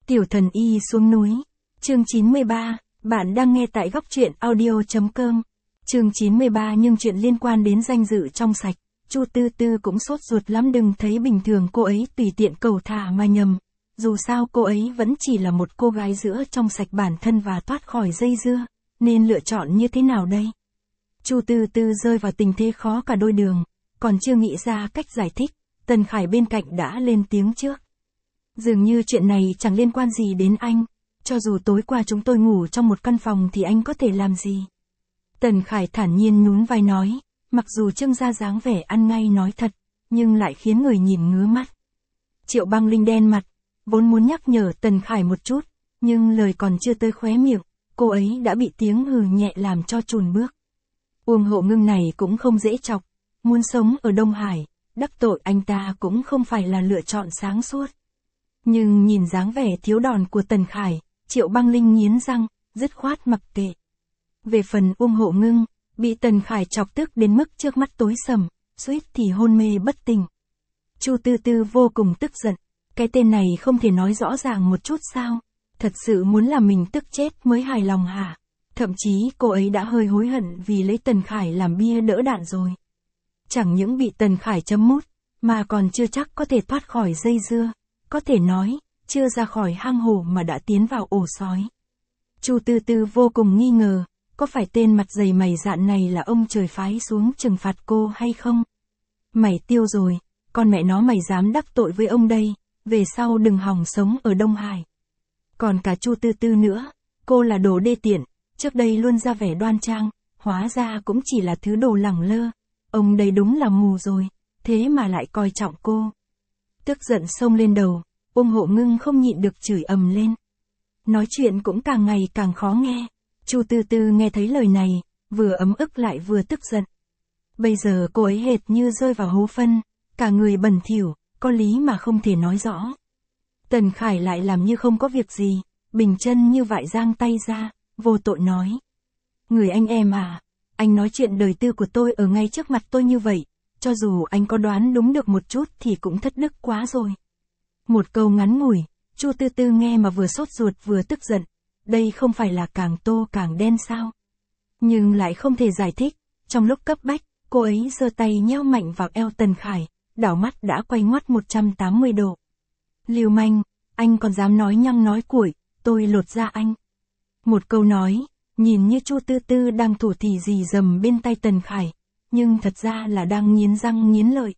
Tiểu thần y xuống núi. Chương 93, bạn đang nghe tại góc truyện audio.com. Chương 93 nhưng chuyện liên quan đến danh dự trong sạch. Chu Tư Tư cũng sốt ruột lắm, đừng thấy bình thường cô ấy tùy tiện cầu thả mà nhầm. Dù sao cô ấy vẫn chỉ là một cô gái giữa trong sạch bản thân và thoát khỏi dây dưa, nên lựa chọn như thế nào đây? Chu Tư Tư rơi vào tình thế khó cả đôi đường, còn chưa nghĩ ra cách giải thích, Tần Khải bên cạnh đã lên tiếng trước. Dường như chuyện này chẳng liên quan gì đến anh, cho dù tối qua chúng tôi ngủ trong một căn phòng thì anh có thể làm gì? Tần Khải thản nhiên nhún vai nói, mặc dù trưng ra dáng vẻ ăn ngay nói thật, nhưng lại khiến người nhìn ngứa mắt. Triệu Băng Linh đen mặt, vốn muốn nhắc nhở Tần Khải một chút, nhưng lời còn chưa tới khóe miệng, cô ấy đã bị tiếng hừ nhẹ làm cho chùn bước. Uông Hộ Ngưng này cũng không dễ chọc, muốn sống ở Đông Hải, đắc tội anh ta cũng không phải là lựa chọn sáng suốt. Nhưng nhìn dáng vẻ thiếu đòn của Tần Khải, Triệu Băng Linh nghiến răng, dứt khoát mặc kệ. Về phần Uông Hộ Ngưng, bị Tần Khải chọc tức đến mức trước mắt tối sầm, suýt thì hôn mê bất tỉnh. Chu Tư Tư vô cùng tức giận, cái tên này không thể nói rõ ràng một chút sao? Thật sự muốn làm mình tức chết mới hài lòng hả? Thậm chí cô ấy đã hơi hối hận vì lấy Tần Khải làm bia đỡ đạn rồi. Chẳng những bị Tần Khải chấm mút, mà còn chưa chắc có thể thoát khỏi dây dưa. Có thể nói, chưa ra khỏi hang hổ mà đã tiến vào ổ sói. Chu Tư Tư vô cùng nghi ngờ, có phải tên mặt dày mày dạn này là ông trời phái xuống trừng phạt cô hay không? Mày tiêu rồi, con mẹ nó mày dám đắc tội với ông đây, về sau đừng hòng sống ở Đông Hải. Còn cả Chu Tư Tư nữa, cô là đồ đê tiện, trước đây luôn ra vẻ đoan trang, hóa ra cũng chỉ là thứ đồ lẳng lơ. Ông đây đúng là mù rồi, thế mà lại coi trọng cô. Tức giận xông lên đầu, Uông Hộ Ngưng không nhịn được chửi ầm lên. Nói chuyện cũng càng ngày càng khó nghe. Chu Tư Tư nghe thấy lời này, vừa ấm ức lại vừa tức giận. Bây giờ cô ấy hệt như rơi vào hố phân, cả người bẩn thỉu, có lý mà không thể nói rõ. Tần Khải lại làm như không có việc gì, bình chân như vại giang tay ra, vô tội nói. Người anh em à, anh nói chuyện đời tư của tôi ở ngay trước mặt tôi như vậy, cho dù anh có đoán đúng được một chút thì cũng thất đức quá rồi. Một câu ngắn ngủi, Chu Tư Tư nghe mà vừa sốt ruột vừa tức giận, đây không phải là càng tô càng đen sao? Nhưng lại không thể giải thích, trong lúc cấp bách, cô ấy giơ tay nheo mạnh vào eo Tần Khải, đảo mắt đã quay ngoắt 180 độ. Lưu manh, anh còn dám nói nhăng nói cuội, tôi lột da anh. Một câu nói, nhìn như Chu Tư Tư đang thủ thỉ rì rầm bên tay Tần Khải, nhưng thật ra là đang nghiến răng nghiến lợi.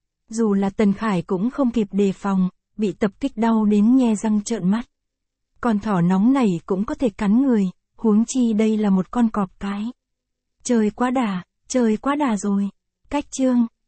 Dù là Tần Khải cũng không kịp đề phòng, bị tập kích đau đến nhe răng trợn mắt. Con thỏ nóng này cũng có thể cắn người, huống chi đây là một con cọp cái. Trời quá đà rồi. Cách chương